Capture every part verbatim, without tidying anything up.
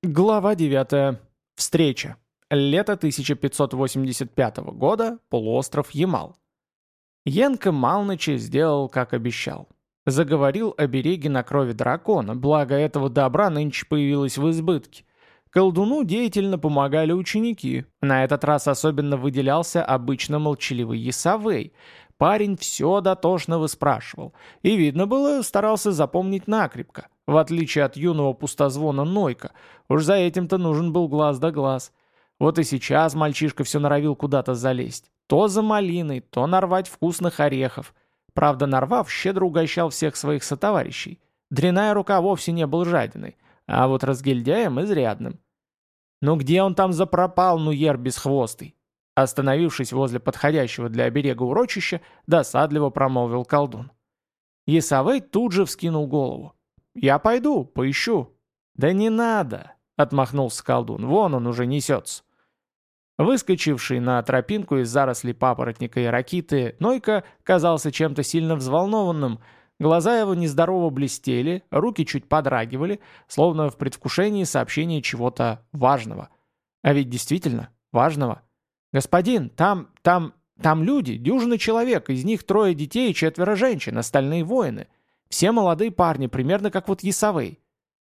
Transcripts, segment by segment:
Глава девятая. Встреча. Лето тысяча пятьсот восемьдесят пятого года. Полуостров Ямал. Янка Малныча сделал, как обещал. Заговорил о береге на крови дракона, благо этого добра нынче появилось в избытке. Колдуну деятельно помогали ученики. На этот раз особенно выделялся обычно молчаливый Ясавей. Парень все дотошно выспрашивал. И, видно было, старался запомнить накрепко. В отличие от юного пустозвона Нойка. Уж за этим-то нужен был глаз да глаз. Вот и сейчас мальчишка все норовил куда-то залезть. То за малиной, то нарвать вкусных орехов. Правда, нарвав, щедро угощал всех своих сотоварищей. Дряная рука вовсе не был жадиной, а вот разгильдяем изрядным. «Ну где он там запропал, нуер бесхвостый?» Остановившись возле подходящего для оберега урочища, досадливо промолвил колдун. Ясавей тут же вскинул голову. «Я пойду, поищу». «Да не надо», — отмахнулся колдун, — «вон он уже несется». Выскочивший на тропинку из зарослей папоротника и ракиты, Нойка казался чем-то сильно взволнованным. Глаза его нездорово блестели, руки чуть подрагивали, словно в предвкушении сообщения чего-то важного. А ведь действительно важного. «Господин, там, там, там люди, дюжина человек, из них трое детей и четверо женщин, остальные воины. Все молодые парни, примерно как вот Ясавей».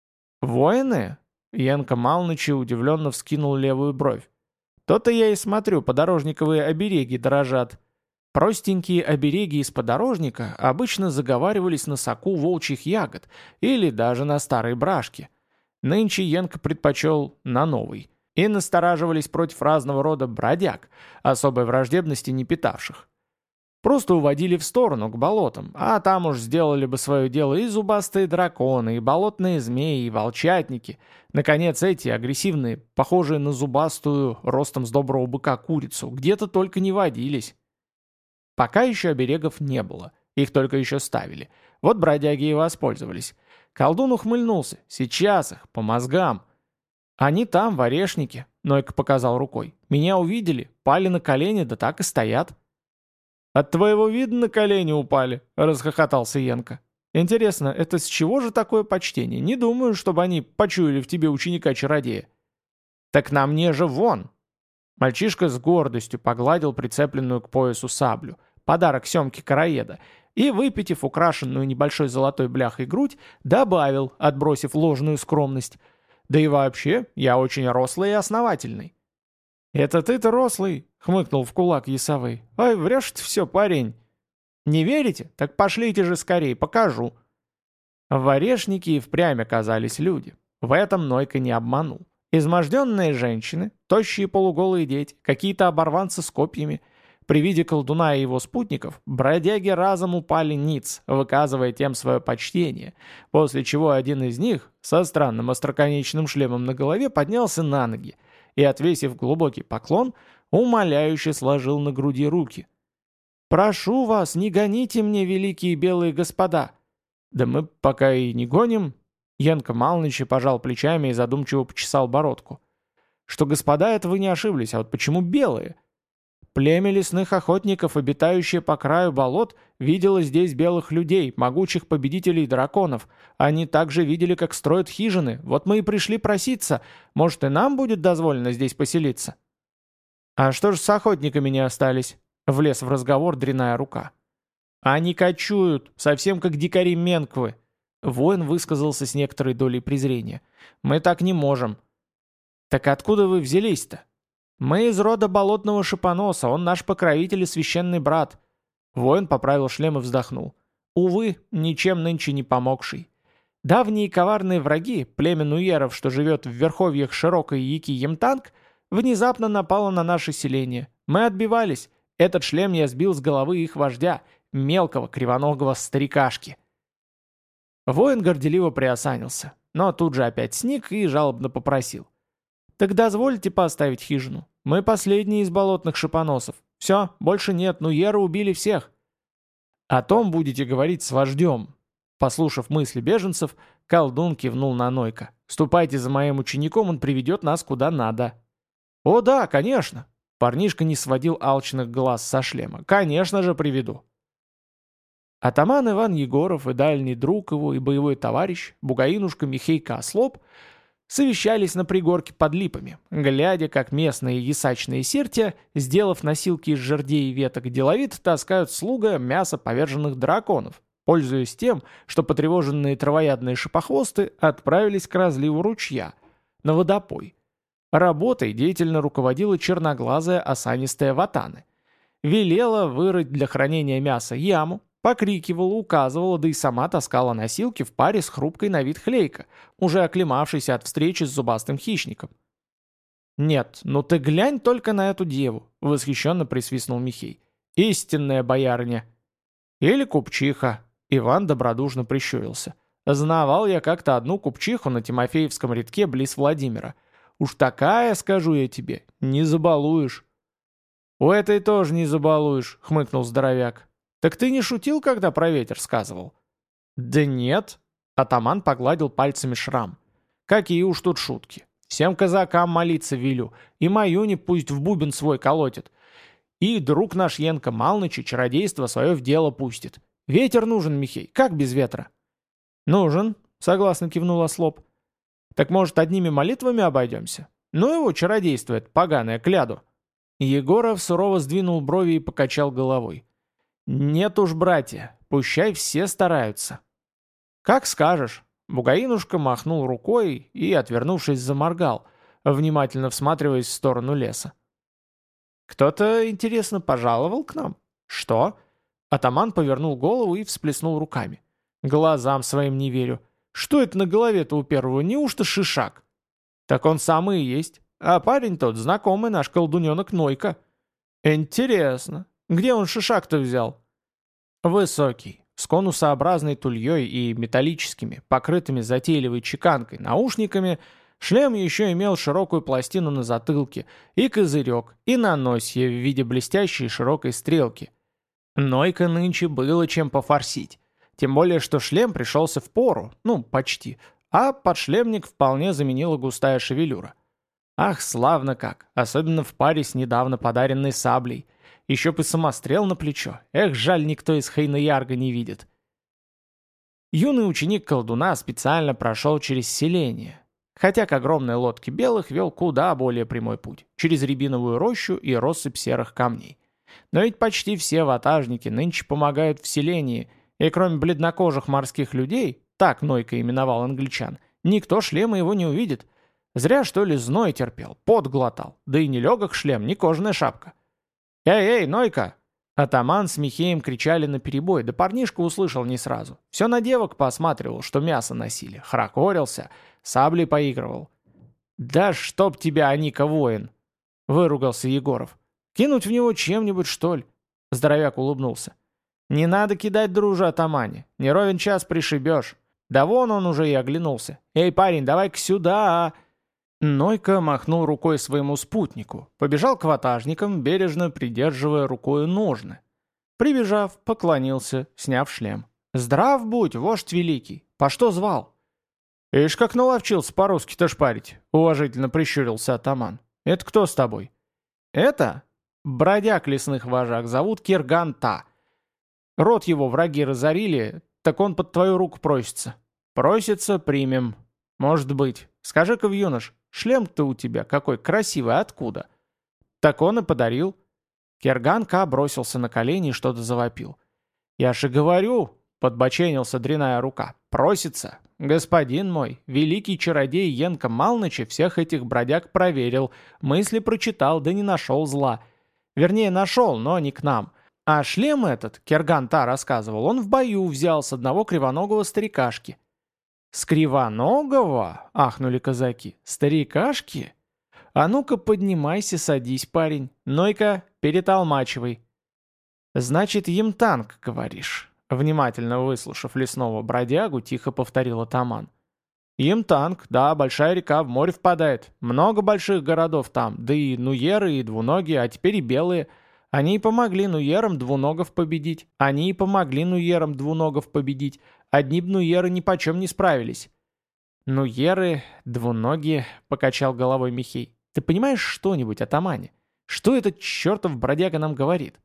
«Воины?» — Янка Малныча удивленно вскинул левую бровь. «То-то я и смотрю, подорожниковые обереги дорожат». Простенькие обереги из подорожника обычно заговаривались на соку волчьих ягод или даже на старой брашке. Нынче Янка предпочел на новый. И настораживались против разного рода бродяг, особой враждебности не питавших. Просто уводили в сторону, к болотам, а там уж сделали бы свое дело и зубастые драконы, и болотные змеи, и волчатники. Наконец эти, агрессивные, похожие на зубастую, ростом с доброго быка курицу, где-то только не водились. Пока еще оберегов не было, их только еще ставили. Вот бродяги и воспользовались. Колдун ухмыльнулся. Сейчас их, по мозгам. «Они там, в орешнике», — Нойка показал рукой. «Меня увидели, пали на колени, да так и стоят». «От твоего вида на колени упали», — расхохотался Янка. «Интересно, это с чего же такое почтение? Не думаю, чтобы они почуяли в тебе ученика-чародея». «Так на мне же вон!» Мальчишка с гордостью погладил прицепленную к поясу саблю, подарок Семке Караеда, и, выпитив украшенную небольшой золотой бляхой грудь, добавил, отбросив ложную скромность: «Да и вообще, я очень рослый и основательный». «Это ты-то рослый», — хмыкнул в кулак Ясавей. «Ой, врешь ты все, парень». «Не верите? Так пошлите же скорее, покажу». В орешнике и впрямь оказались люди. В этом Нойка не обманул. Изможденные женщины, тощие полуголые дети, какие-то оборванцы с копьями. При виде колдуна и его спутников бродяги разом упали ниц, выказывая тем свое почтение, после чего один из них, со странным остроконечным шлемом на голове, поднялся на ноги и, отвесив глубокий поклон, умоляюще сложил на груди руки. «Прошу вас, не гоните мне, великие белые господа!» «Да мы пока и не гоним», — Янка Малныча пожал плечами и задумчиво почесал бородку. «Что господа, это вы не ошиблись, а вот почему белые?» Племя лесных охотников, обитающее по краю болот, видело здесь белых людей, могучих победителей драконов. Они также видели, как строят хижины. Вот мы и пришли проситься. Может, и нам будет дозволено здесь поселиться?» «А что же с охотниками не остались?» — влез в разговор дряная рука. «Они кочуют, совсем как дикари Менквы». Воин высказался с некоторой долей презрения. «Мы так не можем». «Так откуда вы взялись-то?» «Мы из рода болотного шипоноса, он наш покровитель и священный брат». Воин поправил шлем и вздохнул. «Увы, ничем нынче не помогший. Давние коварные враги, племя нуеров, что живет в верховьях широкой Яки Емтанг, внезапно напало на наше селение. Мы отбивались. Этот шлем я сбил с головы их вождя, мелкого кривоногого старикашки». Воин горделиво приосанился, но тут же опять сник и жалобно попросил. «Так дозвольте поставить хижину. Мы последние из болотных шипоносов. Все, больше нет, нуеры убили всех». «О том будете говорить с вождем». Послушав мысли беженцев, колдун кивнул на Нойка. «Ступайте за моим учеником, он приведет нас куда надо». «О да, конечно!» Парнишка не сводил алчных глаз со шлема. «Конечно же приведу». Атаман Иван Егоров и дальний друг его и боевой товарищ, бугаинушка Михейка Ослоп, Совещались на пригорке под липами, глядя, как местные ясачные сирти, сделав носилки из жердей и веток, деловито таскают слуга мясо поверженных драконов, пользуясь тем, что потревоженные травоядные шипохвосты отправились к разливу ручья, на водопой. Работой деятельно руководила черноглазая осанистая ватаны. Велела вырыть для хранения мяса яму, покрикивала, указывала, да и сама таскала носилки в паре с хрупкой на вид Хлейка, уже оклемавшейся от встречи с зубастым хищником. «Нет, ну ты глянь только на эту деву!» — восхищенно присвистнул Михей. «Истинная боярыня!» «Или купчиха!» — Иван добродушно прищурился. «Знавал я как-то одну купчиху на Тимофеевском редке близ Владимира. Уж такая, скажу я тебе, не забалуешь». «У этой тоже не забалуешь», — хмыкнул здоровяк. «Так ты не шутил, когда про ветер сказывал?» «Да нет», — атаман погладил пальцами шрам. «Какие уж тут шутки. Всем казакам молиться велю, и Маюне пусть в бубен свой колотит. И друг наш Янка Малныч чародейство свое в дело пустит. Ветер нужен, Михей, как без ветра?» «Нужен», — согласно кивнул ослоп. «Так, может, одними молитвами обойдемся? Ну его чародействует, поганое, кляду». Егоров сурово сдвинул брови и покачал головой. «Нет уж, братья, пущай все стараются». «Как скажешь». Бугаинушка махнул рукой и, отвернувшись, заморгал, внимательно всматриваясь в сторону леса. «Кто-то, интересно, пожаловал к нам?» «Что?» Атаман повернул голову и всплеснул руками. «Глазам своим не верю. Что это на голове-то у первого? Неужто шишак?» «Так он самый и есть. А парень тот, знакомый наш колдуненок Нойка». «Интересно. Где он шишак-то взял?» «Высокий, с конусообразной тульей и металлическими, покрытыми затейливой чеканкой, наушниками. Шлем еще имел широкую пластину на затылке, и козырек, и наносье в виде блестящей широкой стрелки. Нойка нынче было чем пофорсить. Тем более, что шлем пришелся в пору, ну, почти, а подшлемник вполне заменила густая шевелюра. Ах, славно как, особенно в паре с недавно подаренной саблей. Еще бы самострел на плечо. Эх, жаль, никто из Хайна-Ярга не видит. Юный ученик колдуна специально прошел через селение, хотя к огромной лодке белых вел куда более прямой путь, через рябиновую рощу и россыпь серых камней. Но ведь почти все ватажники нынче помогают в селении, и кроме бледнокожих морских людей, так Нойка именовал англичан, никто шлема его не увидит. Зря, что ли, зной терпел, пот глотал, да и не легок шлем, не кожаная шапка. «Эй, эй, Нойка!» Атаман с Михеем кричали наперебой, да парнишка услышал не сразу. Все на девок посматривал, что мясо носили, хорохорился, саблей поигрывал. «Да чтоб тебя, Аника, воин!» — выругался Егоров. «Кинуть в него чем-нибудь, что ли?» Здоровяк улыбнулся. «Не надо кидать, дружа, атамане. Не ровен час пришибешь. Да вон он уже и оглянулся. Эй, парень, давай-ка сюда!» Нойка махнул рукой своему спутнику, побежал к ватажникам, бережно придерживая рукою ножны. Прибежав, поклонился, сняв шлем. «Здрав будь, вождь великий! По что звал?» «Ишь, как наловчился по-русски-то шпарить!» — уважительно прищурился атаман. «Это кто с тобой?» «Это?» «Бродяг лесных вожак, зовут Кирган-Та. Род его враги разорили, так он под твою руку просится». «Просится, примем. Может быть. Скажи-ка, юнош, шлем-то у тебя какой красивый, откуда?» «Так он и подарил». Кирган-Ка бросился на колени и что-то завопил. «Я же говорю», — подбоченился дряная рука, — «просится. Господин мой, великий чародей Янка Малныча всех этих бродяг проверил, мысли прочитал, да не нашел зла. Вернее, нашел, но не к нам. А шлем этот, Кирган-Та рассказывал, он в бою взял с одного кривоногого старикашки». «С кривоногого?» — ахнули казаки. «Старикашки? А ну-ка поднимайся, садись, парень. Нойка, переталмачивай». «Значит, Емтанг, говоришь?» Внимательно выслушав лесного бродягу, тихо повторил атаман. «Емтанг, да, большая река, в море впадает. Много больших городов там, да и нуеры, и двуногие, а теперь и белые. Они и помогли нуерам двуногов победить. Они и помогли нуерам двуногов победить. Одни б нуеры нипочем не справились». «Нуеры, двуногие», — покачал головой Михей. «Ты понимаешь что-нибудь, атамане? Что этот чертов бродяга нам говорит?»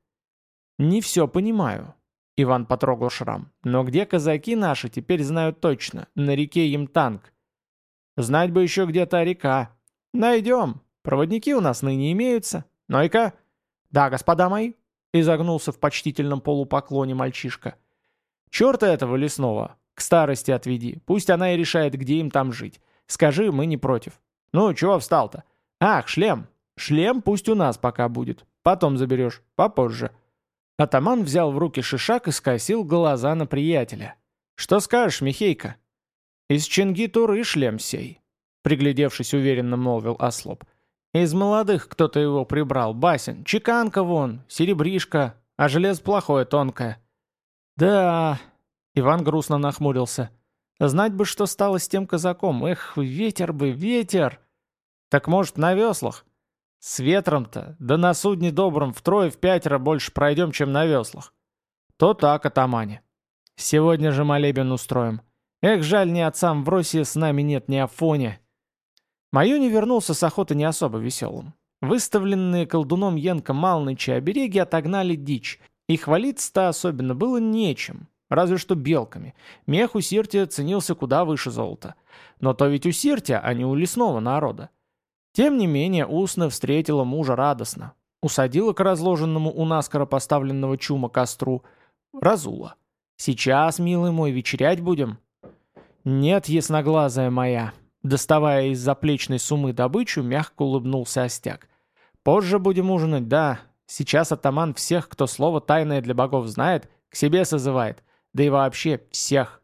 «Не все понимаю», — Иван потрогал шрам. «Но где казаки наши, теперь знают точно. На реке Емтанг». Знать бы еще, где та река. Найдем. Проводники у нас ныне имеются. Ну-ка. Да, господа мои, изогнулся в почтительном полупоклоне мальчишка. Черта этого лесного, к старости отведи. Пусть она и решает, где им там жить. Скажи, мы не против. Ну, чего встал-то? Ах, шлем. Шлем пусть у нас пока будет. Потом заберешь, попозже. Атаман взял в руки шишак и скосил глаза на приятеля. Что скажешь, Михейка? Из Чинги-Туры шлем сей, приглядевшись, уверенно молвил ослоп. Из молодых кто-то его прибрал, басен, чеканка вон, серебришка, а железо плохое, тонкое. Да, Иван грустно нахмурился. Знать бы, что стало с тем казаком, эх, ветер бы, ветер. Так может, на веслах? С ветром-то, да на судне добром втрое-в-пятеро больше пройдем, чем на веслах. То так, атамане. Сегодня же молебен устроим. Эх, жаль, ни отцам в России с нами нет, ни Афоне. Маюни вернулся с охоты не особо веселым. Выставленные колдуном Янка Малныча обереги отогнали дичь, и хвалиться-то особенно было нечем, разве что белками. Мех у Сиртия ценился куда выше золота. Но то ведь у Сиртия, а не у лесного народа. Тем не менее, Усна встретила мужа радостно. Усадила к разложенному у наскоро поставленного чума костру. Разула. «Сейчас, милый мой, вечерять будем?» «Нет, ясноглазая моя», — доставая из заплечной суммы добычу, мягко улыбнулся Остяк. «Позже будем ужинать, да. Сейчас атаман всех, кто слово тайное для богов знает, к себе созывает. Да и вообще всех».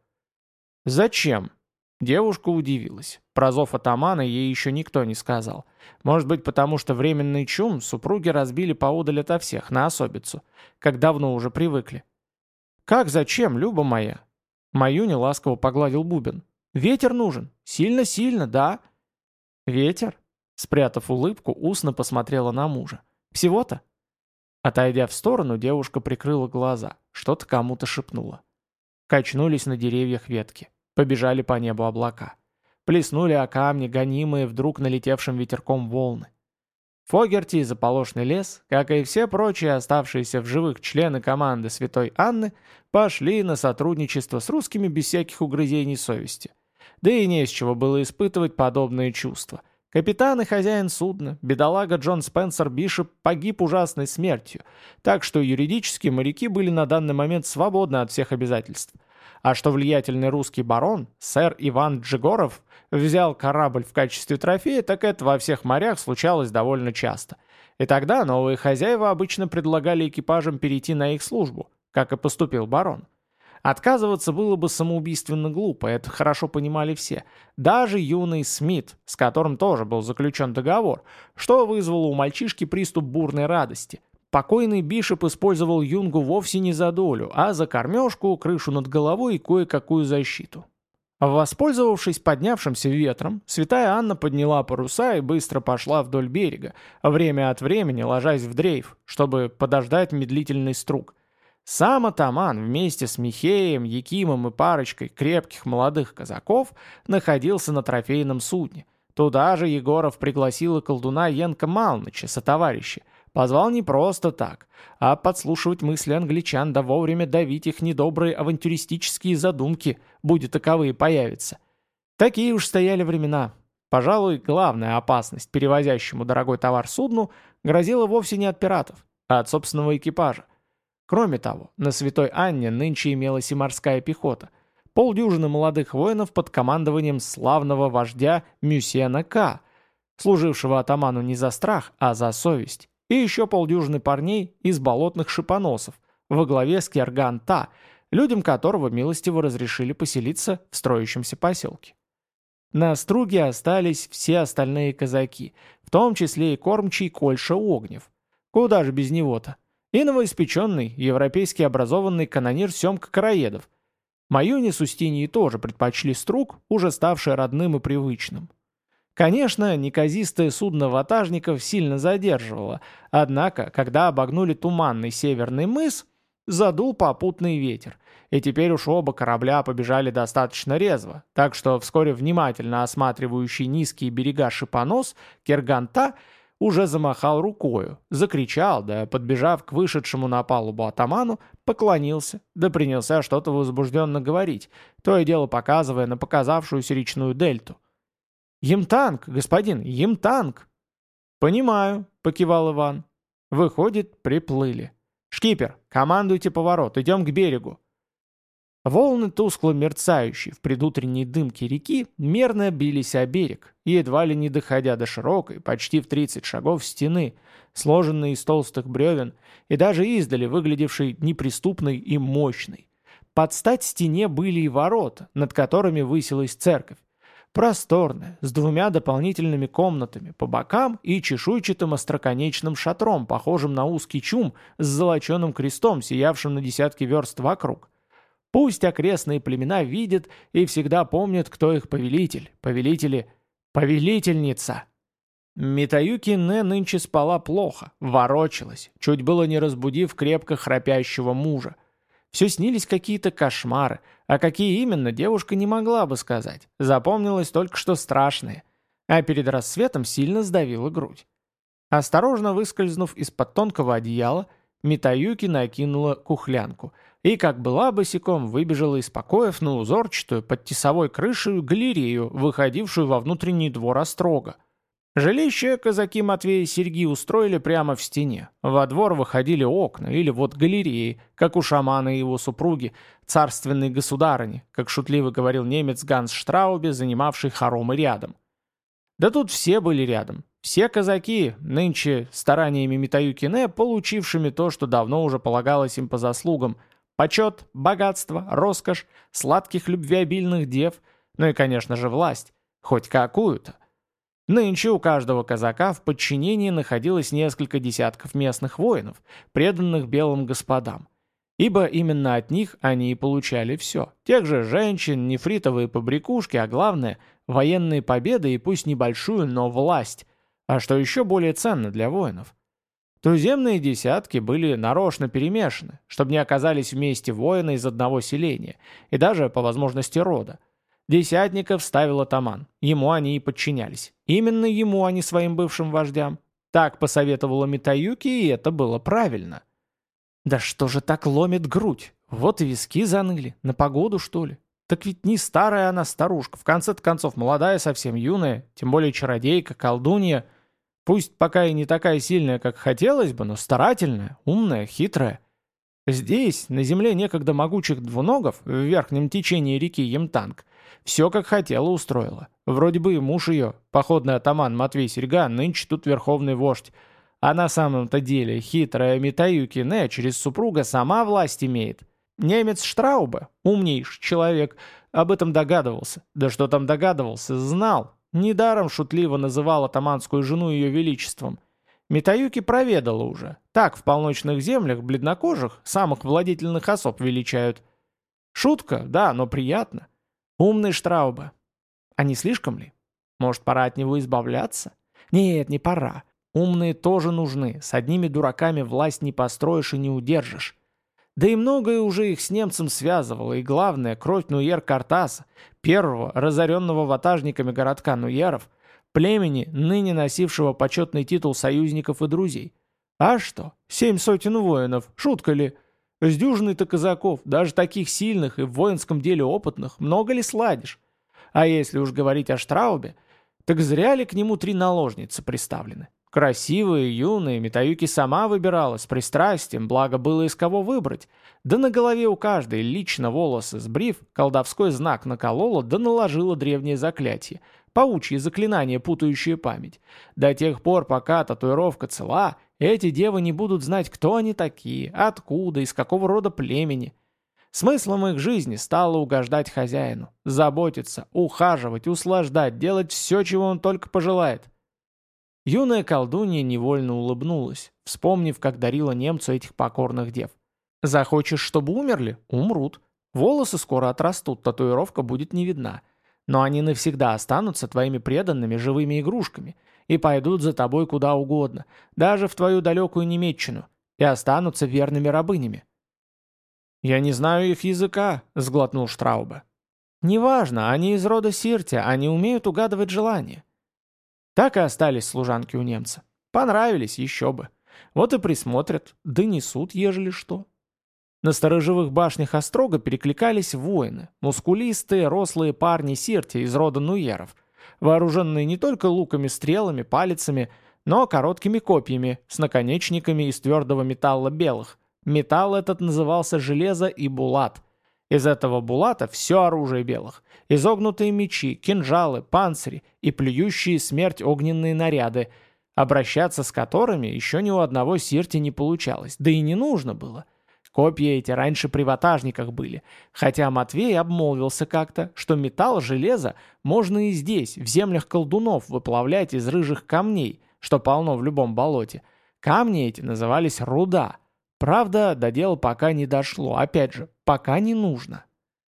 «Зачем?» Девушка удивилась. Про зов атамана ей еще никто не сказал. Может быть, потому что временный чум супруги разбили поодаль ото всех, на особицу, как давно уже привыкли. «Как зачем, Люба моя?» Маюня ласково погладил бубен. «Ветер нужен. Сильно-сильно, да?» «Ветер?» Спрятав улыбку, Усна посмотрела на мужа. «Всего-то?» Отойдя в сторону, девушка прикрыла глаза. Что-то кому-то шепнула. Качнулись на деревьях ветки. Побежали по небу облака. Плеснули о камни, гонимые вдруг налетевшим ветерком волны. Фогерти и заполошный лес, как и все прочие оставшиеся в живых члены команды Святой Анны, пошли на сотрудничество с русскими без всяких угрызений совести. Да и не из чего было испытывать подобные чувства. Капитан и хозяин судна, бедолага Джон Спенсер Бишоп, погиб ужасной смертью, так что юридически моряки были на данный момент свободны от всех обязательств. А что влиятельный русский барон, сэр Иван Джигоров, взял корабль в качестве трофея, так это во всех морях случалось довольно часто. И тогда новые хозяева обычно предлагали экипажам перейти на их службу, как и поступил барон. Отказываться было бы самоубийственно глупо, это хорошо понимали все. Даже юный Смит, с которым тоже был заключен договор, что вызвало у мальчишки приступ бурной радости. Покойный Бишоп использовал юнгу вовсе не за долю, а за кормежку, крышу над головой и кое-какую защиту. Воспользовавшись поднявшимся ветром, святая Анна подняла паруса и быстро пошла вдоль берега, время от времени ложась в дрейф, чтобы подождать медлительный струк. Сам атаман вместе с Михеем, Якимом и парочкой крепких молодых казаков находился на трофейном судне. Туда же Егоров пригласил и колдуна Янка Малныча, сотоварища. Позвал не просто так, а подслушивать мысли англичан, да вовремя давить их недобрые авантюристические задумки, будет таковые появятся. Такие уж стояли времена. Пожалуй, главная опасность перевозящему дорогой товар судну грозила вовсе не от пиратов, а от собственного экипажа. Кроме того, на Святой Анне нынче имелась и морская пехота. Полдюжины молодых воинов под командованием славного вождя Мюсена К., служившего атаману не за страх, а за совесть. И еще полдюжины парней из болотных шипоносов, во главе с Керган-Та, людям которого милостиво разрешили поселиться в строящемся поселке. На струге остались все остальные казаки, в том числе и кормчий Кольша Огнев. Куда же без него-то? И новоиспеченный, европейски образованный канонир Семка Караедов. Маюни с Устиньей тоже предпочли струг, уже ставший родным и привычным. Конечно, неказистое судно ватажников сильно задерживало, однако, когда обогнули туманный северный мыс, задул попутный ветер, и теперь уж оба корабля побежали достаточно резво, так что вскоре внимательно осматривающий низкие берега шипонос Кирганта уже замахал рукою, закричал, да, подбежав к вышедшему на палубу атаману, поклонился, да принялся что-то возбужденно говорить, то и дело показывая на показавшуюся речную дельту. «Емтанг, господин, емтанг!» «Понимаю», — покивал Иван. Выходит, приплыли. «Шкипер, командуйте поворот, идем к берегу». Волны, тускло мерцающие в предутренней дымке реки, мерно бились о берег, едва ли не доходя до широкой, почти в тридцать шагов стены, сложенной из толстых бревен и даже издали выглядевшей неприступной и мощной. Под стать стене были и ворота, над которыми высилась церковь. Просторная, с двумя дополнительными комнатами по бокам и чешуйчатым остроконечным шатром, похожим на узкий чум с золоченым крестом, сиявшим на десятки верст вокруг. Пусть окрестные племена видят и всегда помнят, кто их повелитель, повелители, повелительница. Митаюки Не нынче спала плохо, ворочалась, чуть было не разбудив крепко храпящего мужа. Все снились какие-то кошмары, а какие именно, девушка не могла бы сказать. Запомнилось только что страшное, а перед рассветом сильно сдавила грудь. Осторожно выскользнув из-под тонкого одеяла, Митаюки накинула кухлянку и, как была босиком, выбежала из покоев на узорчатую под тесовой крышей галерею, выходившую во внутренний двор острога. Жилище казаки Матвея и Серьги устроили прямо в стене. Во двор выходили окна или вот галереи, как у шамана и его супруги, царственной государыни, как шутливо говорил немец Ганс Штраубе, занимавший хоромы рядом. Да тут все были рядом. Все казаки, нынче стараниями Митаюки Не, получившими то, что давно уже полагалось им по заслугам: почет, богатство, роскошь, сладких любвеобильных дев, ну и, конечно же, власть, хоть какую-то. Нынче у каждого казака в подчинении находилось несколько десятков местных воинов, преданных белым господам. Ибо именно от них они и получали все. Тех же женщин, нефритовые побрякушки, а главное – военные победы и пусть небольшую, но власть. А что еще более ценно для воинов? Туземные десятки были нарочно перемешаны, чтобы не оказались вместе воины из одного селения, и даже, по возможности, рода. Десятников ставил атаман, ему они и подчинялись. Именно ему, а не своим бывшим вождям. Так посоветовала Митаюки, и это было правильно. Да что же так ломит грудь? Вот и виски заныли. На погоду, что ли? Так ведь не старая она старушка, в конце-то концов молодая, совсем юная, тем более чародейка, колдунья. Пусть пока и не такая сильная, как хотелось бы, но старательная, умная, хитрая. Здесь, на земле некогда могучих двуногов, в верхнем течении реки Емтанг, все как хотела устроила. Вроде бы и муж ее, походный атаман Матвей Серьга, нынче тут верховный вождь. А на самом-то деле хитрая Митаюки Не через супруга сама власть имеет. Немец Штраубе, умнейший человек, об этом догадывался. Да что там догадывался, знал. Недаром шутливо называл атаманскую жену ее величеством. Митаюки проведала уже. Так в полночных землях бледнокожих, самых владетельных особ величают. Шутка, да, но приятно. Умный Штраубе. А не слишком ли? Может, пора от него избавляться? Нет, не пора. Умные тоже нужны. С одними дураками власть не построишь и не удержишь. Да и многое уже их с немцем связывало, и главное, кровь Нуер-Картаса, первого разоренного ватажниками городка Нуеров, племени, ныне носившего почетный титул союзников и друзей. А что? Семь сотен воинов, шутка ли? С дюжиной-то казаков, даже таких сильных и в воинском деле опытных, много ли сладишь? А если уж говорить о Штраубе, так зря ли к нему три наложницы приставлены? Красивые, юные, Митаюки сама выбирала, с пристрастием, благо было из кого выбрать. Да на голове у каждой лично волосы сбрив, колдовской знак наколола, да наложила древнее заклятие, паучье заклинание, путающее память. До тех пор, пока татуировка цела, эти девы не будут знать, кто они такие, откуда, из какого рода племени. Смыслом их жизни стало угождать хозяину, заботиться, ухаживать, услаждать, делать все, чего он только пожелает. Юная колдунья невольно улыбнулась, вспомнив, как дарила немцу этих покорных дев. Захочешь, чтобы умерли? Умрут. Волосы скоро отрастут, татуировка будет не видна. Но они навсегда останутся твоими преданными живыми игрушками и пойдут за тобой куда угодно, даже в твою далекую Немеччину, и останутся верными рабынями. «Я не знаю их языка», — сглотнул Штраубе. «Неважно, они из рода Сирти, они умеют угадывать желания». Так и остались служанки у немца. Понравились, еще бы. Вот и присмотрят, донесут, ежели что. На сторожевых башнях острога перекликались воины, мускулистые, рослые парни Сирти из рода Нуеров. вооруженные не только луками, стрелами, палицами, но короткими копьями с наконечниками из твердого металла белых. Металл этот назывался железо и булат. Из этого булата все оружие белых. Изогнутые мечи, кинжалы, панцири и плюющие смерть огненные наряды, обращаться с которыми еще ни у одного сирти не получалось, да и не нужно было. Копья эти раньше при ватажниках были, хотя Матвей обмолвился как-то, что металл железа можно и здесь, в землях колдунов, выплавлять из рыжих камней, что полно в любом болоте. Камни эти назывались руда. Правда, до дела пока не дошло, опять же, пока не нужно.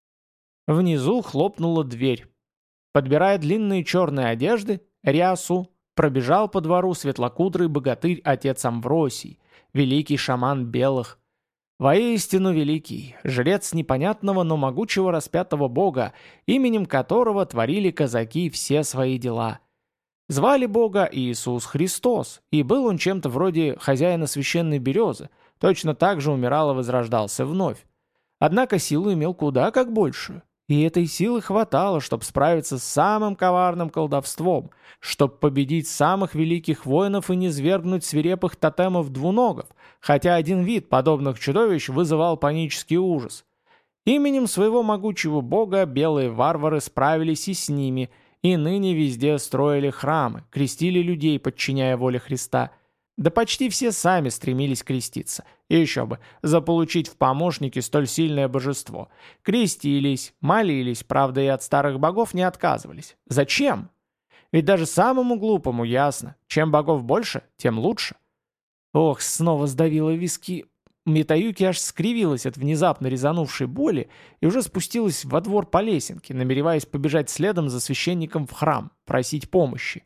Внизу хлопнула дверь. Подбирая длинные черные одежды, рясу, пробежал по двору светлокудрый богатырь отец Амвросий, великий шаман белых. Воистину великий, жрец непонятного, но могучего распятого бога, именем которого творили казаки все свои дела. Звали бога Иисус Христос, и был он чем-то вроде хозяина священной березы, точно так же умирал и возрождался вновь. Однако силу имел куда как большую. И этой силы хватало, чтобы справиться с самым коварным колдовством, чтобы победить самых великих воинов и низвергнуть свирепых тотемов-двуногов, хотя один вид подобных чудовищ вызывал панический ужас. Именем своего могучего бога белые варвары справились и с ними, и ныне везде строили храмы, крестили людей, подчиняя воле Христа. Да почти все сами стремились креститься. И еще бы, заполучить в помощники столь сильное божество. Крестились, молились, правда и от старых богов не отказывались. Зачем? Ведь даже самому глупому ясно, чем богов больше, тем лучше. Ох, снова сдавило виски. Митаюки аж скривилась от внезапно резанувшей боли и уже спустилась во двор по лесенке, намереваясь побежать следом за священником в храм, просить помощи.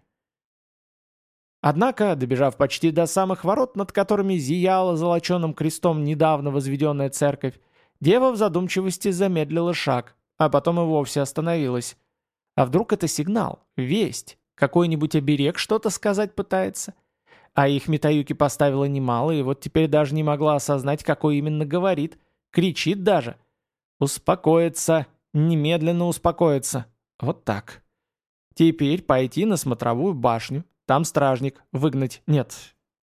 Однако, добежав почти до самых ворот, над которыми зияла золоченым крестом недавно возведенная церковь, дева в задумчивости замедлила шаг, а потом и вовсе остановилась. А вдруг это сигнал, весть, какой-нибудь оберег что-то сказать пытается? А их Митаюки поставила немало, и вот теперь даже не могла осознать, какой именно говорит. Кричит даже. Успокоиться, немедленно успокоиться. Вот так. Теперь пойти на смотровую башню. Там стражник. Выгнать. Нет.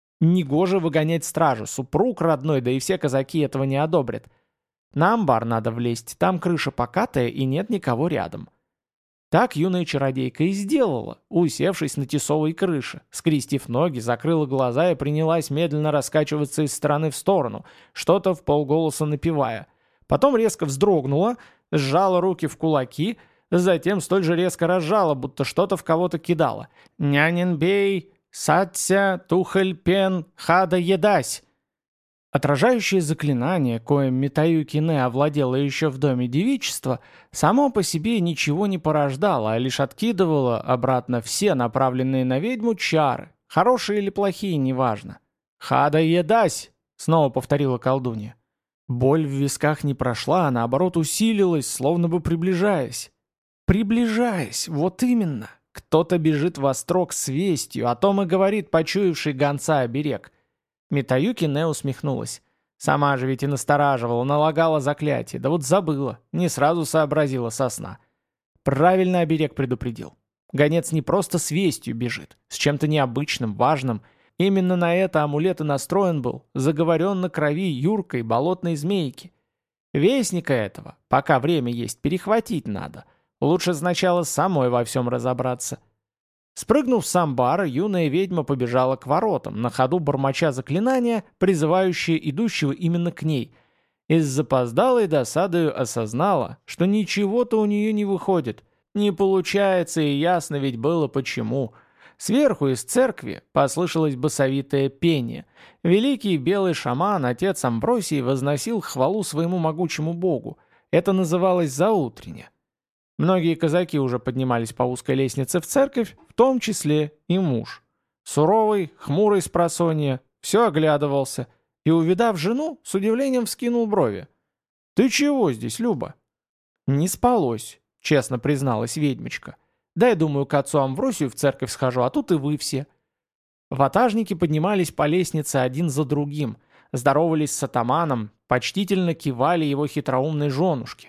Негоже выгонять стражу. Супруг родной, да и все казаки этого не одобрят. На амбар надо влезть. Там крыша покатая и нет никого рядом. Так юная чародейка и сделала, усевшись на тесовой крыше. Скрестив ноги, закрыла глаза и принялась медленно раскачиваться из стороны в сторону, что-то вполголоса напевая. Потом резко вздрогнула, сжала руки в кулаки, затем столь же резко разжала, будто что-то в кого-то кидала. «Нянин-бей, сатся, тухель-пен, хада едась!» Отражающее заклинание, коим Митаюки Не овладела еще в доме девичества, само по себе ничего не порождало, а лишь откидывало обратно все направленные на ведьму чары, хорошие или плохие, неважно. «Хада едась!» — снова повторила колдунья. Боль в висках не прошла, а наоборот усилилась, словно бы приближаясь. Приближаясь, вот именно. Кто-то бежит во строк с вестью, о том и говорит почуявший гонца оберег. Митаюки Не усмехнулась. Сама же ведь и настораживала, налагала заклятие, да вот забыла, не сразу сообразила со сна. Правильно оберег предупредил. Гонец не просто с вестью бежит, с чем-то необычным, важным. Именно на это амулет и настроен был, заговорен на крови юркой болотной змейки. Вестника этого, пока время есть, перехватить надо. Лучше сначала самой во всем разобраться. Спрыгнув с амбара, юная ведьма побежала к воротам, на ходу бормоча заклинания, призывающие идущего именно к ней. И с запоздалой досадою осознала, что ничего-то у нее не выходит. Не получается, и ясно ведь было почему. Сверху из церкви послышалось басовитое пение. Великий белый шаман, отец Амвросий, возносил хвалу своему могучему богу. Это называлось заутренне. Многие казаки уже поднимались по узкой лестнице в церковь, в том числе и муж. Суровый, хмурый спросонья, все оглядывался, и, увидав жену, с удивлением вскинул брови. «Ты чего здесь, Люба?» «Не спалось», — честно призналась ведьмочка. «Дай, думаю, к отцу Амвросию в церковь схожу, а тут и вы все». Ватажники поднимались по лестнице один за другим, здоровались с атаманом, почтительно кивали его хитроумной женушке.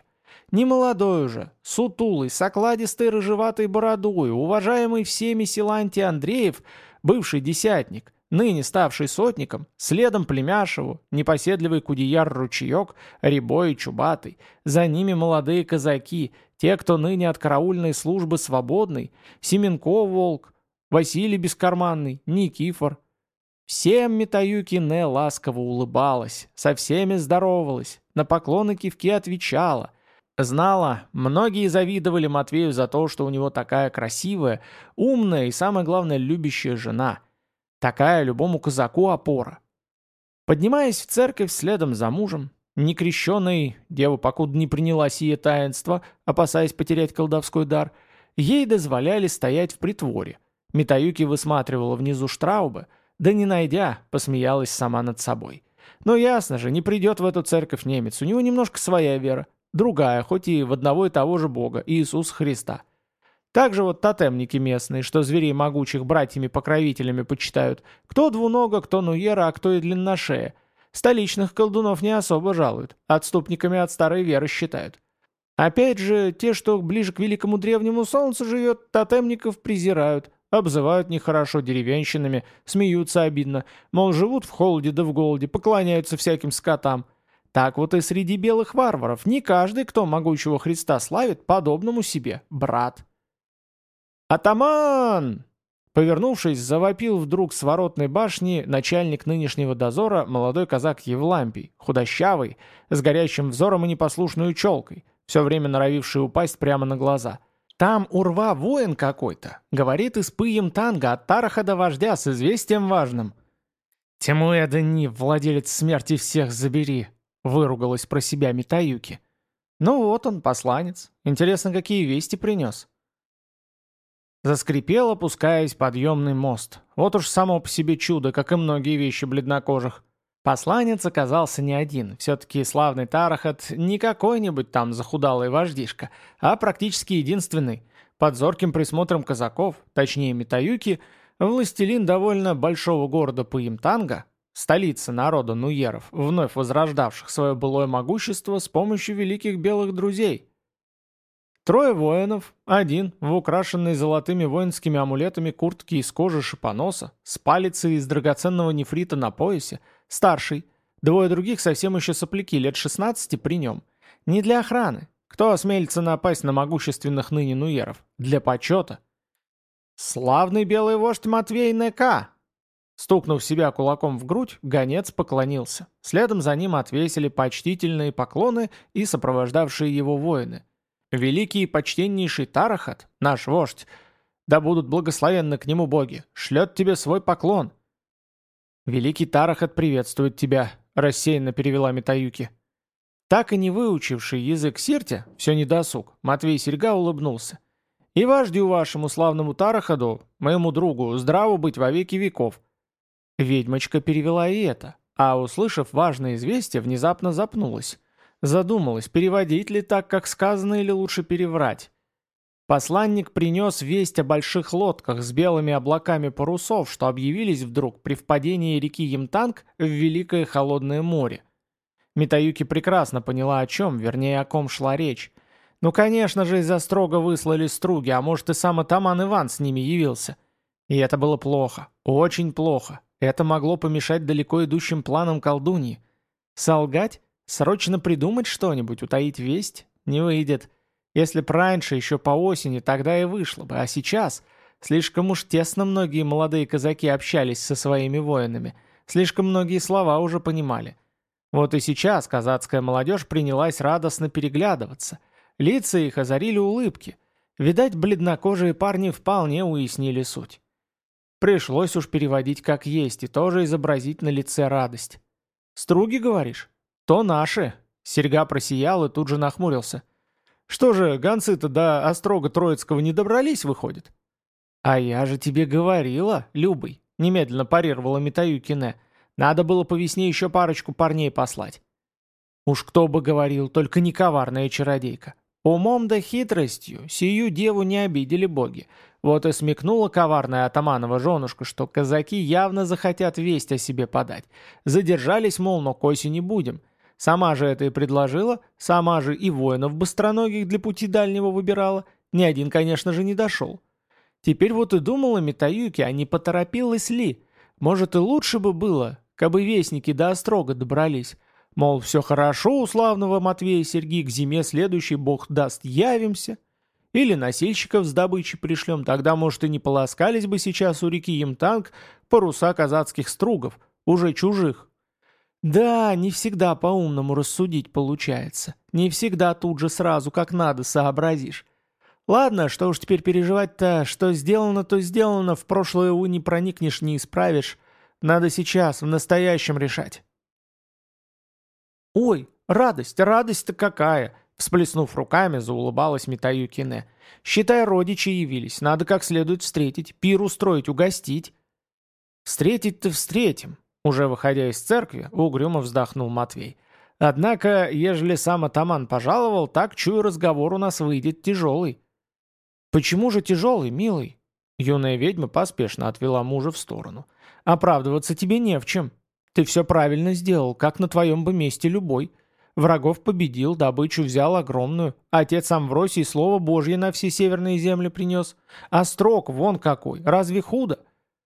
Не молодой уже, сутулый, с окладистой рыжеватой бородой, уважаемый всеми Силантий Андреев, бывший десятник, ныне ставший сотником, следом Племяшеву, непоседливый кудеяр Ручеек, Рябой и Чубатый, за ними молодые казаки, те, кто ныне от караульной службы свободный, Семенко Волк, Василий Бескарманный, Никифор. Всем Митаюки-не ласково улыбалась, со всеми здоровалась, на поклоны кивки отвечала. Знала, многие завидовали Матвею за то, что у него такая красивая, умная и, самое главное, любящая жена. Такая любому казаку опора. Поднимаясь в церковь следом за мужем, некрещенной, дева покуда не приняла сие таинство, опасаясь потерять колдовской дар, ей дозволяли стоять в притворе. Митаюки высматривала внизу Штраубы, да не найдя, посмеялась сама над собой. Но ясно же, не придет в эту церковь немец, у него немножко своя вера, другая, хоть и в одного и того же Бога, Иисуса Христа. Также вот тотемники местные, что зверей могучих братьями-покровителями почитают, кто двунога, кто нуера, а кто и длинношея. Столичных колдунов не особо жалуют, отступниками от старой веры считают. Опять же, те, что ближе к великому древнему солнцу живет, тотемников презирают, обзывают нехорошо деревенщинами, смеются обидно, мол, живут в холоде да в голоде, поклоняются всяким скотам. Так вот и среди белых варваров не каждый, кто могучего Христа славит, подобному себе брат. «Атаман!» Повернувшись, завопил вдруг с воротной башни начальник нынешнего дозора, молодой казак Евлампий, худощавый, с горящим взором и непослушной челкой, все время норовивший упасть прямо на глаза. «Там у рва воин какой-то, говорит из пыем танга от Тараха до вождя с известием важным». «Тимуэда Ни, владелец смерти всех забери», — выругалась про себя Митаюки. «Ну вот он, посланец. Интересно, какие вести принес?» Заскрипел, опускаясь подъемный мост. Вот уж само по себе чудо, как и многие вещи бледнокожих. Посланец оказался не один. Все-таки славный Тарахат не какой-нибудь там захудалый вождишка, а практически единственный. Под зорким присмотром казаков, точнее Митаюки, властелин довольно большого города Паимтанга, столица народа нуеров, вновь возрождавших свое былое могущество с помощью великих белых друзей. Трое воинов, один в украшенной золотыми воинскими амулетами куртке из кожи шипоноса, с палицей из драгоценного нефрита на поясе, старший, двое других совсем еще сопляки, лет шестнадцати при нем. Не для охраны. Кто осмелится напасть на могущественных ныне нуеров? Для почета. «Славный белый вождь Матвей Нека!» Стукнув себя кулаком в грудь, гонец поклонился. Следом за ним отвесили почтительные поклоны и сопровождавшие его воины. «Великий и почтеннейший Тарахат, наш вождь, да будут благословенны к нему боги, шлет тебе свой поклон». «Великий Тарахат приветствует тебя», — рассеянно перевела Митаюки. Так и не выучивший язык Сиртя, все недосуг, Матвей Серьга улыбнулся. «И вождю вашему славному Тарахаду, моему другу, здраво быть во веки веков». Ведьмочка перевела и это, а, услышав важное известие, внезапно запнулась. Задумалась, переводить ли так, как сказано, или лучше переврать. Посланник принес весть о больших лодках с белыми облаками парусов, что объявились вдруг при впадении реки Ямтанг в Великое Холодное море. Митаюки прекрасно поняла, о чем, вернее, о ком шла речь. Ну, конечно же, из-за строго выслали струги, а может и сам атаман Иван с ними явился. И это было плохо, очень плохо. Это могло помешать далеко идущим планам колдуньи. Солгать? Срочно придумать что-нибудь, утаить весть? Не выйдет. Если б раньше, еще по осени, тогда и вышло бы. А сейчас слишком уж тесно многие молодые казаки общались со своими воинами. Слишком многие слова уже понимали. Вот и сейчас казацкая молодежь принялась радостно переглядываться. Лица их озарили улыбки. Видать, бледнокожие парни вполне уяснили суть. Пришлось уж переводить как есть и тоже изобразить на лице радость. «Струги, говоришь?» «То наши!» Серьга просиял и тут же нахмурился. «Что же, гонцы-то до Острога Троицкого не добрались, выходит?» «А я же тебе говорила, Любый!» Немедленно парировала Митаюки-не. «Надо было по весне еще парочку парней послать». Уж кто бы говорил, только не коварная чародейка. Умом да хитростью сию деву не обидели боги. Вот и смекнула коварная атаманова женушка, что казаки явно захотят весть о себе подать. Задержались, мол, но к осени будем. Сама же это и предложила, сама же и воинов быстроногих для пути дальнего выбирала. Ни один, конечно же, не дошел. Теперь вот и думала Митаюки, а не поторопилась ли? Может, и лучше бы было, кабы вестники до Острога добрались. Мол, все хорошо у славного Матвея Серги, к зиме следующий бог даст явимся. Или носильщиков с добычей пришлем, тогда, может, и не полоскались бы сейчас у реки Ямтанг паруса казацких стругов, уже чужих. Да, не всегда по-умному рассудить получается. Не всегда тут же сразу как надо сообразишь. Ладно, что уж теперь переживать-то, что сделано, то сделано, в прошлое, увы, не проникнешь, не исправишь. Надо сейчас, в настоящем решать. «Ой, радость, радость-то какая!» Всплеснув руками, заулыбалась Митаюки-не. «Считай, родичи явились, надо как следует встретить, пир устроить, угостить». «Встретить-то встретим», — уже выходя из церкви, угрюмо вздохнул Матвей. «Однако, ежели сам атаман пожаловал, так, чую, разговор у нас выйдет тяжелый». «Почему же тяжелый, милый?» Юная ведьма поспешно отвела мужа в сторону. «Оправдываться тебе не в чем. Ты все правильно сделал, как на твоем бы месте любой. Врагов победил, добычу взял огромную. Отец Амвросий слово Божье на все северные земли принес. А строк вон какой, разве худо?»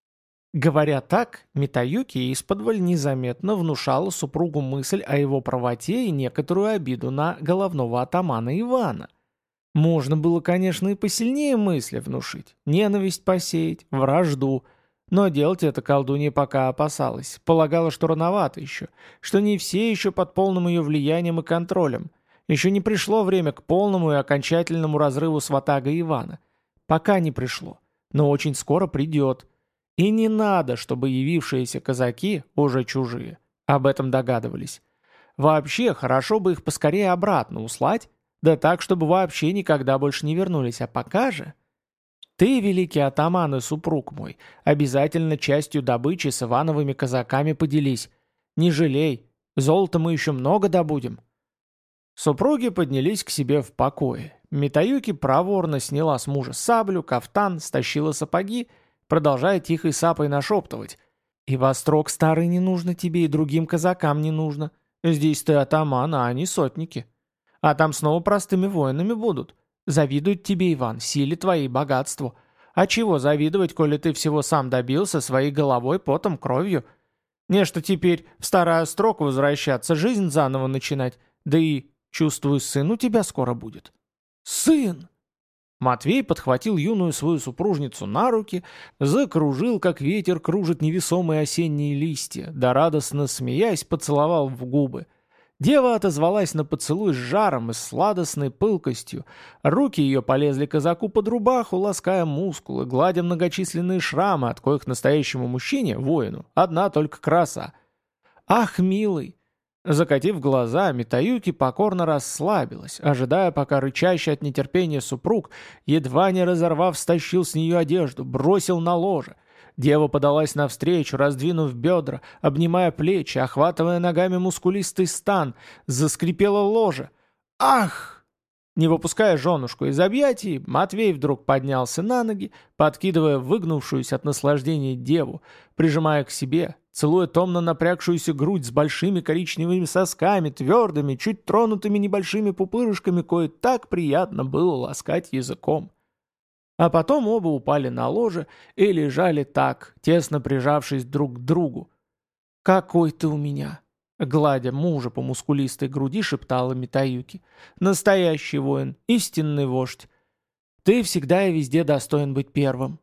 Говоря так, Митаюки исподволь незаметно внушала супругу мысль о его правоте и некоторую обиду на головного атамана Ивана. Можно было, конечно, и посильнее мысли внушить, ненависть посеять, вражду, но делать это колдунья пока опасалась, полагала, что рановато еще, что не все еще под полным ее влиянием и контролем, еще не пришло время к полному и окончательному разрыву с ватагой Ивана. Пока не пришло, но очень скоро придет. И не надо, чтобы явившиеся казаки, уже чужие, об этом догадывались. Вообще, хорошо бы их поскорее обратно услать, да так, чтобы вообще никогда больше не вернулись. А пока же... Ты, великий атаман и супруг мой, обязательно частью добычи с Ивановыми казаками поделись. Не жалей, золота мы еще много добудем». Супруги поднялись к себе в покое. Митаюки проворно сняла с мужа саблю, кафтан, стащила сапоги, продолжая тихой сапой нашептывать. «И во строк старый не нужно тебе, и другим казакам не нужно. Здесь ты атаман, а они сотники. А там снова простыми воинами будут. Завидуют тебе, Иван, силе твоей, богатству. А чего завидовать, коли ты всего сам добился своей головой, потом, кровью? Не что теперь в старый острог возвращаться, жизнь заново начинать. Да и, чувствую, сын у тебя скоро будет». «Сын!» Матвей подхватил юную свою супружницу на руки, закружил, как ветер кружит невесомые осенние листья, да радостно смеясь поцеловал в губы. Дева отозвалась на поцелуй с жаром и сладостной пылкостью. Руки ее полезли казаку под рубаху, лаская мускулы, гладя многочисленные шрамы, от коих настоящему мужчине, воину, одна только краса. «Ах, милый!» Закатив глаза, Митаюки покорно расслабилась, ожидая, пока рычащий от нетерпения супруг, едва не разорвав, стащил с нее одежду, бросил на ложе. Дева подалась навстречу, раздвинув бедра, обнимая плечи, охватывая ногами мускулистый стан, заскрипело ложе. «Ах!» Не выпуская женушку из объятий, Матвей вдруг поднялся на ноги, подкидывая выгнувшуюся от наслаждения деву, прижимая к себе, целуя томно напрягшуюся грудь с большими коричневыми сосками, твердыми, чуть тронутыми небольшими пупырышками, кое так приятно было ласкать языком. А потом оба упали на ложе и лежали так, тесно прижавшись друг к другу. «Какой ты у меня!» Гладя мужа по мускулистой груди, шептала Митаюки. «Настоящий воин, истинный вождь. Ты всегда и везде достоин быть первым».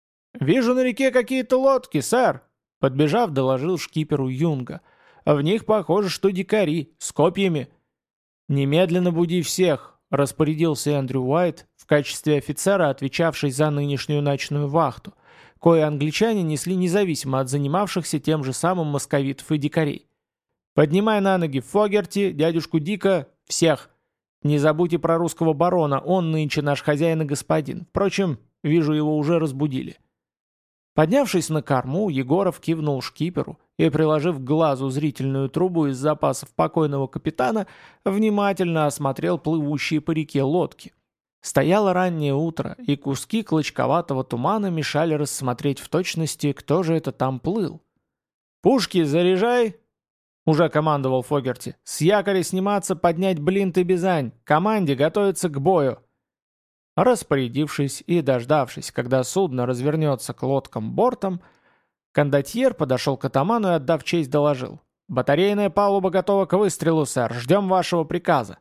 «Вижу на реке какие-то лодки, сэр!» Подбежав, доложил шкиперу Юнга. «В них похоже, что дикари, с копьями». «Немедленно буди всех!» — распорядился Эндрю Уайт, в качестве офицера, отвечавший за нынешнюю ночную вахту, кое англичане несли независимо от занимавшихся тем же самым московитов и дикарей. «Поднимай на ноги Фогерти, дядюшку Дика, всех. Не забудьте про русского барона, он нынче наш хозяин и господин. Впрочем, вижу, его уже разбудили». Поднявшись на корму, Егоров кивнул шкиперу и, приложив к глазу зрительную трубу из запасов покойного капитана, внимательно осмотрел плывущие по реке лодки. Стояло раннее утро, и куски клочковатого тумана мешали рассмотреть в точности, кто же это там плыл. «Пушки заряжай!» уже командовал Фогерти. «С якоря сниматься, поднять блинт и бизань! Команде готовиться к бою!» Распорядившись и дождавшись, когда судно развернется к лодкам бортом, кондотьер подошел к атаману и, отдав честь, доложил. «Батарейная палуба готова к выстрелу, сэр. Ждем вашего приказа».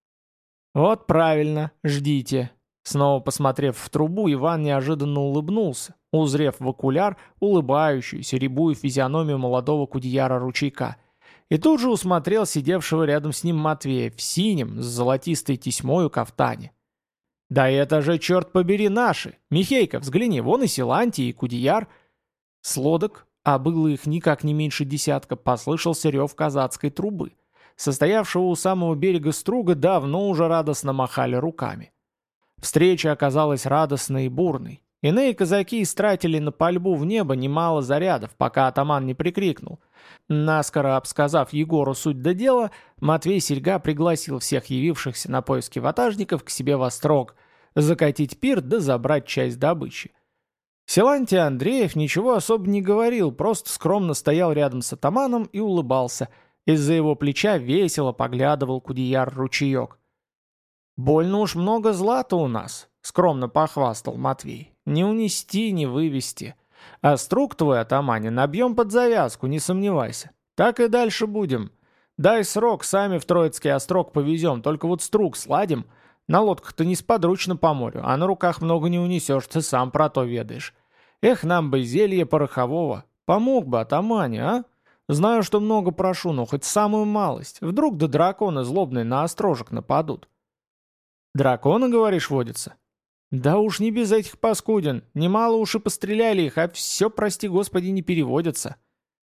«Вот правильно, ждите». Снова посмотрев в трубу, Иван неожиданно улыбнулся, узрев в окуляр улыбающуюся рябую физиономию молодого кудеяра ручейка. И тут же усмотрел сидевшего рядом с ним Матвея в синем с золотистой тесьмою кафтане. «Да это же, черт побери, наши! Михейка, взгляни, вон и Силантий, и Кудеяр!» С лодок, а было их никак не меньше десятка, послышался рев казацкой трубы. Состоявшего у самого берега струга давно уже радостно махали руками. Встреча оказалась радостной и бурной. Иные казаки истратили на пальбу в небо немало зарядов, пока атаман не прикрикнул. Наскоро обсказав Егору суть до дела, Матвей Серьга пригласил всех явившихся на поиски ватажников к себе во строг, закатить пир да забрать часть добычи. Силантий Андреев ничего особо не говорил, просто скромно стоял рядом с атаманом и улыбался. Из-за его плеча весело поглядывал кудеяр-ручеек. «Больно уж много злата у нас», — скромно похвастал Матвей. «Не унести, не вывести. А струк твой, атамане, набьем под завязку, не сомневайся. Так и дальше будем. Дай срок, сами в Троицкий острог повезем, только вот струк сладим. На лодках-то несподручно по морю, а на руках много не унесешь, ты сам про то ведаешь. Эх, нам бы зелье порохового. Помог бы, атамане, а? Знаю, что много прошу, но хоть самую малость. Вдруг до дракона злобные на острожек нападут». «Драконы, говоришь, водятся?» «Да уж не без этих паскудин. Немало уж и постреляли их, а все, прости господи, не переводятся».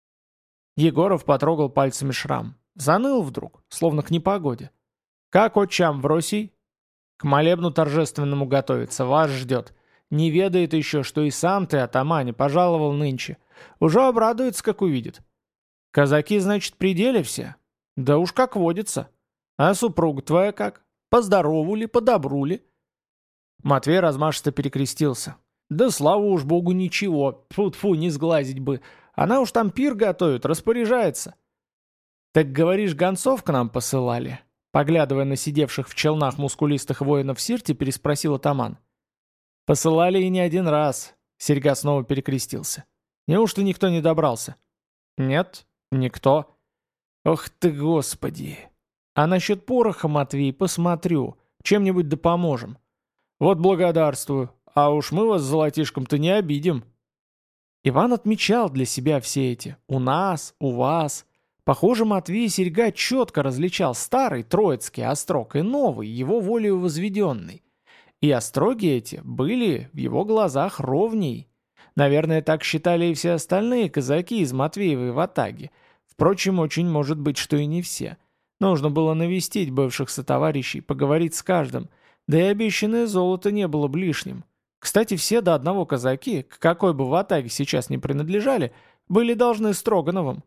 Егоров потрогал пальцами шрам. Заныл вдруг, словно к непогоде. «Как отчам в России?» «К молебну торжественному готовится, вас ждет. Не ведает еще, что и сам ты, атамане, пожаловал нынче. Уже обрадуется, как увидит». «Казаки, значит, при деле все?» «Да уж как водится. А супруга твоя как? Поздорову ли, подобру ли?» Матвей размашисто перекрестился. «Да слава уж богу, ничего. Тьфу-тьфу, не сглазить бы. Она уж там пир готовит, распоряжается». «Так, говоришь, гонцов к нам посылали?» Поглядывая на сидевших в челнах мускулистых воинов Сирти, переспросил атаман. «Посылали и не один раз», — Серьга снова перекрестился. «Неужто никто не добрался?» «Нет, никто». «Ох ты, господи! А насчет пороха, Матвей, посмотрю. Чем-нибудь да поможем». «Вот благодарствую. А уж мы вас с золотишком-то не обидим». Иван отмечал для себя все эти «у нас», «у вас». Похоже, Матвей Серьга четко различал старый Троицкий острог и новый, его волею возведенный. И остроги эти были в его глазах ровней. Наверное, так считали и все остальные казаки из Матвеевой ватаги. Впрочем, очень может быть, что и не все. Нужно было навестить бывших сотоварищей, поговорить с каждым. Да и обещанное золото не было бы лишним. Кстати, все до одного казаки, к какой бы ватаге сейчас не принадлежали, были должны Строгановым.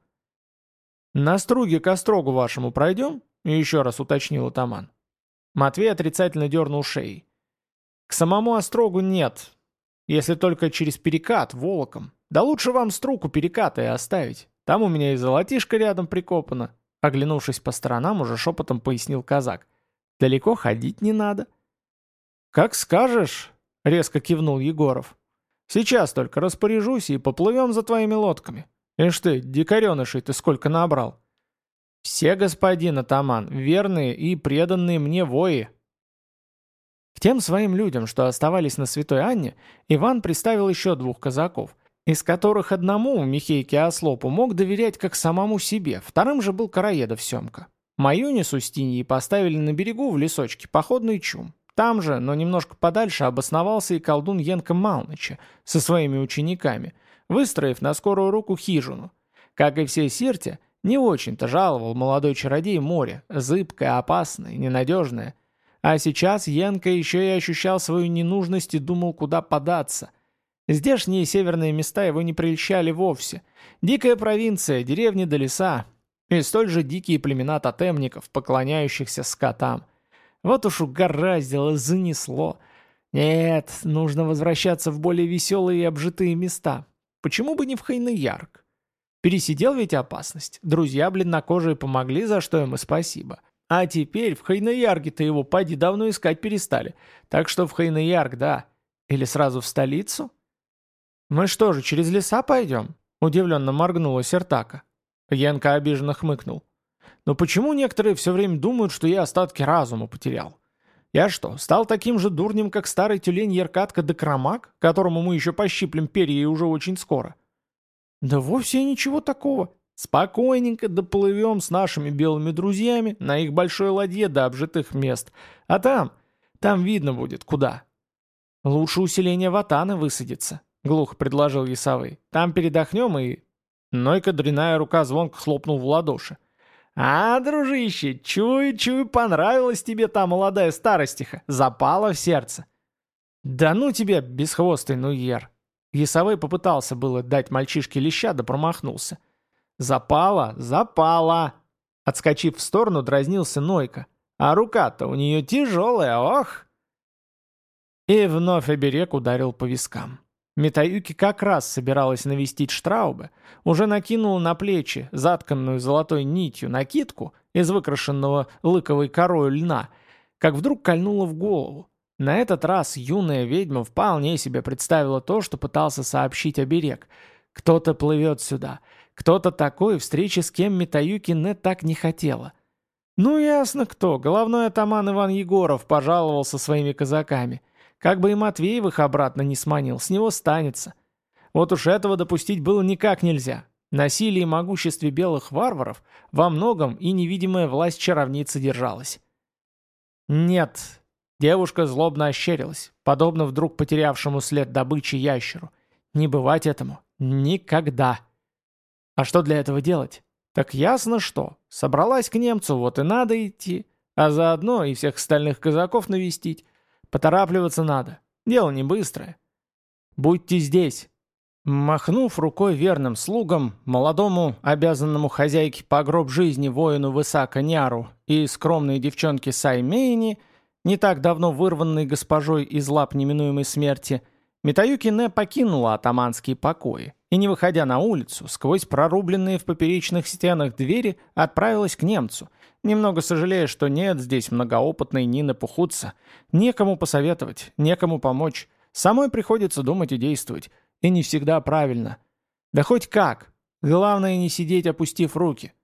«На струге к острогу вашему пройдем?» — еще раз уточнил атаман. Матвей отрицательно дернул шеей. «К самому острогу нет, если только через перекат, волоком. Да лучше вам струку переката и оставить. Там у меня и золотишко рядом прикопано». Оглянувшись по сторонам, уже шепотом пояснил казак. «Далеко ходить не надо». «Как скажешь», — резко кивнул Егоров. «Сейчас только распоряжусь и поплывем за твоими лодками. Ишь ты, дикаренышей ты сколько набрал». «Все, господин атаман, верные и преданные мне вои». К тем своим людям, что оставались на Святой Анне, Иван приставил еще двух казаков, из которых одному, Михейке Ослопу, мог доверять как самому себе, вторым же был Караедов Семка. Маюни с Устиньей поставили на берегу в лесочке походный чум. Там же, но немножко подальше, обосновался и колдун Янка Малныча со своими учениками, выстроив на скорую руку хижину. Как и все Сирти, не очень-то жаловал молодой чародей море, зыбкое, опасное, ненадежное. А сейчас Янка еще и ощущал свою ненужность и думал, куда податься. Здешние северные места его не прельщали вовсе. Дикая провинция, деревни до леса. И столь же дикие племена тотемников, поклоняющихся скотам. Вот уж угораздило, занесло. Нет, нужно возвращаться в более веселые и обжитые места. Почему бы не в Хайны-Ярк? Пересидел ведь опасность. Друзья бледнокожие помогли, за что им и спасибо. А теперь в Хайнаярге-то его поди давно искать перестали. Так что в Хайнаярг, да. Или сразу в столицу? Мы что же, через леса пойдем? Удивленно моргнула Сертака. Янка обиженно хмыкнул. Но почему некоторые все время думают, что я остатки разума потерял? Я что, стал таким же дурнем, как старый тюлень Яркатка да Крамак, которому мы еще пощиплем перья и уже очень скоро? Да вовсе ничего такого. Спокойненько доплывем с нашими белыми друзьями на их большой ладье до обжитых мест. А там, там видно будет, куда. Лучше усиление Ватаны высадится, глухо предложил Ясовый. Там передохнем и... Нойка дряная рука звонко хлопнул в ладоши. «А, дружище, чую-чую, понравилась тебе та молодая старостиха, запала в сердце». «Да ну тебя, бесхвостый нуер!» Ясовой попытался было дать мальчишке леща, да промахнулся. «Запала, запала!» Отскочив в сторону, дразнился Нойка. «А рука-то у нее тяжелая, ох!» И вновь оберег ударил по вискам. Митаюки как раз собиралась навестить Штрауба, уже накинула на плечи затканную золотой нитью накидку из выкрашенного лыковой корой льна, как вдруг кольнула в голову. На этот раз юная ведьма вполне себе представила то, что пытался сообщить оберег. Кто-то плывет сюда, кто-то такой, встречи с кем Митаюки не так не хотела. Ну ясно кто, головной атаман Иван Егоров пожаловал со своими казаками. Как бы и Матвеевых обратно не сманил, с него станется. Вот уж этого допустить было никак нельзя. На силе и могуществе белых варваров во многом и невидимая власть чаровницы держалась. Нет, девушка злобно ощерилась, подобно вдруг потерявшему след добычи ящеру. Не бывать этому. Никогда. А что для этого делать? Так ясно что. Собралась к немцу, вот и надо идти. А заодно и всех остальных казаков навестить. Поторапливаться надо. Дело не быстрое. Будьте здесь. Махнув рукой верным слугам, молодому, обязанному хозяйке по гроб жизни воину Высака Няру и скромной девчонке Саймейни, не так давно вырванной госпожой из лап неминуемой смерти, Митаюки не покинула атаманские покои и, не выходя на улицу, сквозь прорубленные в поперечных стенах двери отправилась к немцу, немного сожалея, что нет здесь многоопытной Нины Пухутца, некому посоветовать, некому помочь, самой приходится думать и действовать, и не всегда правильно. Да хоть как, главное не сидеть, опустив руки.